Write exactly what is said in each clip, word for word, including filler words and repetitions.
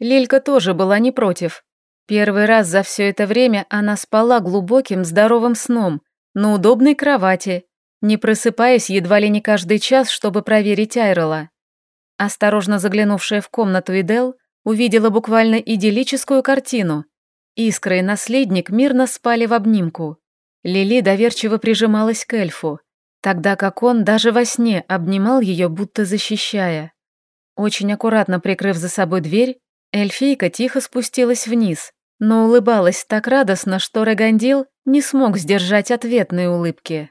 Лилька тоже была не против. Первый раз за все это время она спала глубоким здоровым сном, на удобной кровати, не просыпаясь едва ли не каждый час, чтобы проверить Айрела. Осторожно заглянувшая в комнату Идел увидела буквально идиллическую картину. Искра и наследник мирно спали в обнимку. Лили доверчиво прижималась к эльфу, тогда как он даже во сне обнимал ее, будто защищая. Очень аккуратно прикрыв за собой дверь, эльфийка тихо спустилась вниз, но улыбалась так радостно, что Регандил не смог сдержать ответной улыбки.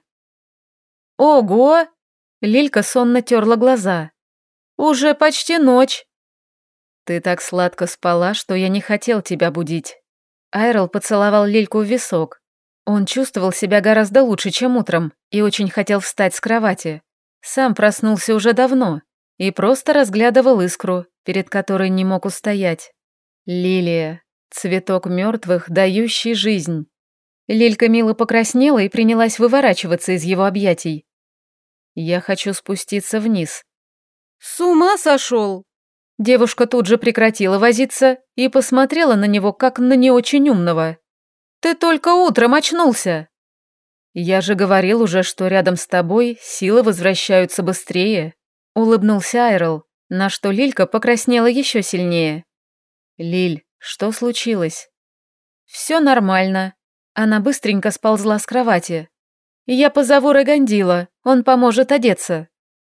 «Ого!» — Лилька сонно терла глаза. «Уже почти ночь!» «Ты так сладко спала, что я не хотел тебя будить». Айрел поцеловал Лильку в висок. Он чувствовал себя гораздо лучше, чем утром, и очень хотел встать с кровати. Сам проснулся уже давно и просто разглядывал искру, перед которой не мог устоять. Лилия, цветок мертвых, дающий жизнь. Лилька мило покраснела и принялась выворачиваться из его объятий. «Я хочу спуститься вниз». «С ума сошел!» Девушка тут же прекратила возиться и посмотрела на него, как на не очень умного. «Ты только утром очнулся!» «Я же говорил уже, что рядом с тобой силы возвращаются быстрее», — улыбнулся Айрел, на что Лилька покраснела еще сильнее. «Лиль, что случилось?» «Все нормально». Она быстренько сползла с кровати. «Я позову Регандила, он поможет одеться».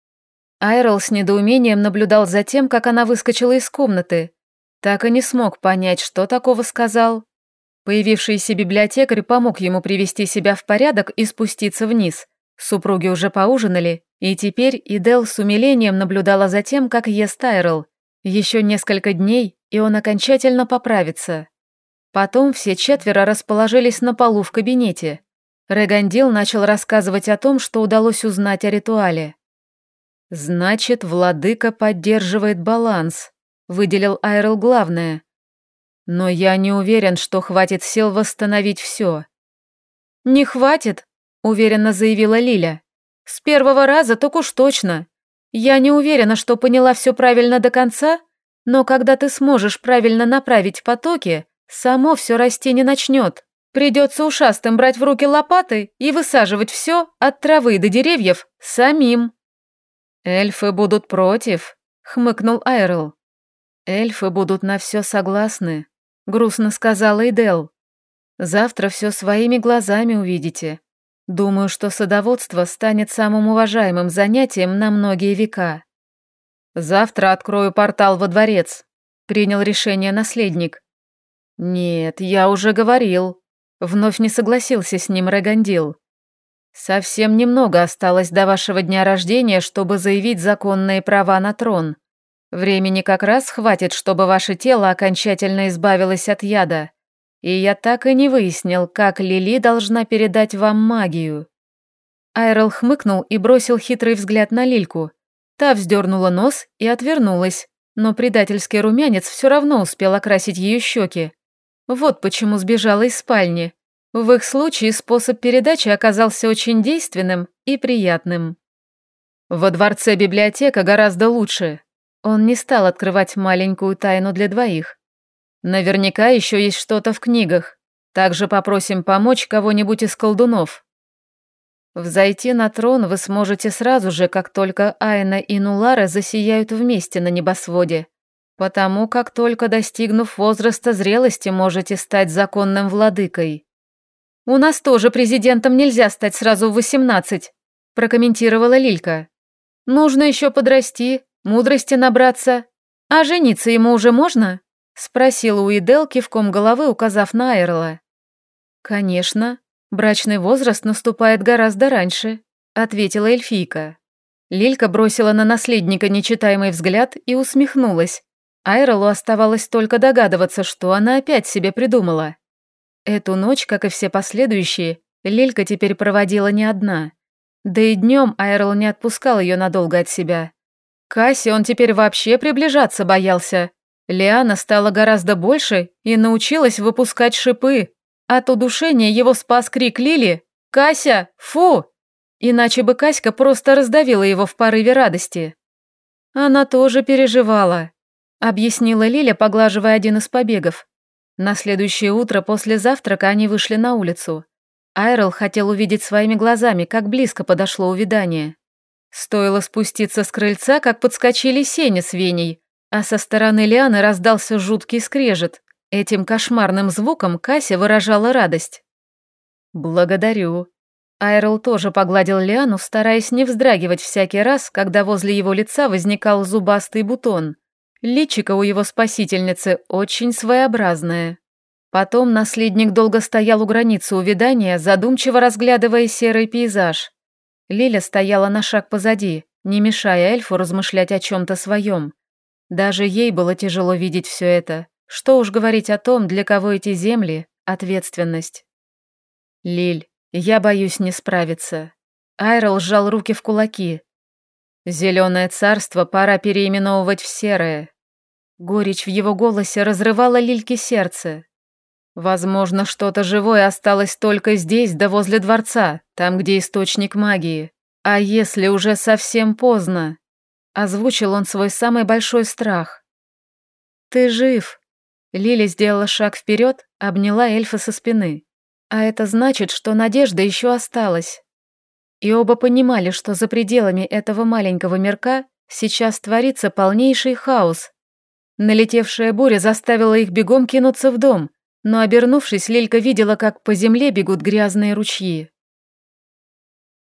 Айрел с недоумением наблюдал за тем, как она выскочила из комнаты. Так и не смог понять, что такого сказал. Появившийся библиотекарь помог ему привести себя в порядок и спуститься вниз. Супруги уже поужинали, и теперь Идел с умилением наблюдала за тем, как ест Айрел. Еще несколько дней, и он окончательно поправится. Потом все четверо расположились на полу в кабинете. Регандил начал рассказывать о том, что удалось узнать о ритуале. «Значит, владыка поддерживает баланс», — выделил Айрел главное. «Но я не уверен, что хватит сил восстановить все». «Не хватит», — уверенно заявила Лиля. «С первого раза так уж точно. Я не уверена, что поняла все правильно до конца, но когда ты сможешь правильно направить потоки, само все расти не начнет. Придется ушастым брать в руки лопаты и высаживать все, от травы до деревьев, самим». «Эльфы будут против», — хмыкнул Айрел. «Эльфы будут на все согласны», — грустно сказала Идел. «Завтра все своими глазами увидите. Думаю, что садоводство станет самым уважаемым занятием на многие века». «Завтра открою портал во дворец», — принял решение наследник. «Нет, я уже говорил», — вновь не согласился с ним Регандил. «Совсем немного осталось до вашего дня рождения, чтобы заявить законные права на трон. Времени как раз хватит, чтобы ваше тело окончательно избавилось от яда. И я так и не выяснил, как Лили должна передать вам магию». Айрел хмыкнул и бросил хитрый взгляд на Лильку. Та вздернула нос и отвернулась, но предательский румянец все равно успел окрасить ее щеки. Вот почему сбежала из спальни. В их случае способ передачи оказался очень действенным и приятным. Во дворце библиотека гораздо лучше. Он не стал открывать маленькую тайну для двоих. Наверняка еще есть что-то в книгах. Также попросим помочь кого-нибудь из колдунов. Взойти на трон вы сможете сразу же, как только Айна и Нулара засияют вместе на небосводе. Потому как только достигнув возраста зрелости, можете стать законным владыкой. «У нас тоже президентом нельзя стать сразу в восемнадцать», – прокомментировала Лилька. «Нужно еще подрасти, мудрости набраться. А жениться ему уже можно?» – спросила Уидел, кивком головы указав на Айрела. «Конечно, брачный возраст наступает гораздо раньше», – ответила эльфийка. Лилька бросила на наследника нечитаемый взгляд и усмехнулась. Айрелу оставалось только догадываться, что она опять себе придумала. Эту ночь, как и все последующие, Лилька теперь проводила не одна. Да и днем Айрел не отпускал ее надолго от себя. К Асе он теперь вообще приближаться боялся. Лиана стала гораздо больше и научилась выпускать шипы. От удушения его спас крик Лили «Кася, фу!», иначе бы Каська просто раздавила его в порыве радости. Она тоже переживала. — объяснила Лиля, поглаживая один из побегов. На следующее утро после завтрака они вышли на улицу. Айрел хотел увидеть своими глазами, как близко подошло увядание. Стоило спуститься с крыльца, как подскочили Сеня с Веней, а со стороны Лианы раздался жуткий скрежет. Этим кошмарным звуком Кася выражала радость. «Благодарю». Айрел тоже погладил Лиану, стараясь не вздрагивать всякий раз, когда возле его лица возникал зубастый бутон. Личико у его спасительницы очень своеобразное. Потом наследник долго стоял у границы увядания, задумчиво разглядывая серый пейзаж. Лиля стояла на шаг позади, не мешая эльфу размышлять о чем-то своем. Даже ей было тяжело видеть все это. Что уж говорить о том, для кого эти земли — ответственность. «Лиль, я боюсь не справиться». Айрел сжал руки в кулаки. «Зеленое царство пора переименовывать в серое». Горечь в его голосе разрывала Лильке сердце. «Возможно, что-то живое осталось только здесь, да возле дворца, там, где источник магии. А если уже совсем поздно?» Озвучил он свой самый большой страх. «Ты жив». Лиля сделала шаг вперед, обняла эльфа со спины. А это значит, что надежда еще осталась. И оба понимали, что за пределами этого маленького мирка сейчас творится полнейший хаос. Налетевшая буря заставила их бегом кинуться в дом, но, обернувшись, Лилька видела, как по земле бегут грязные ручьи.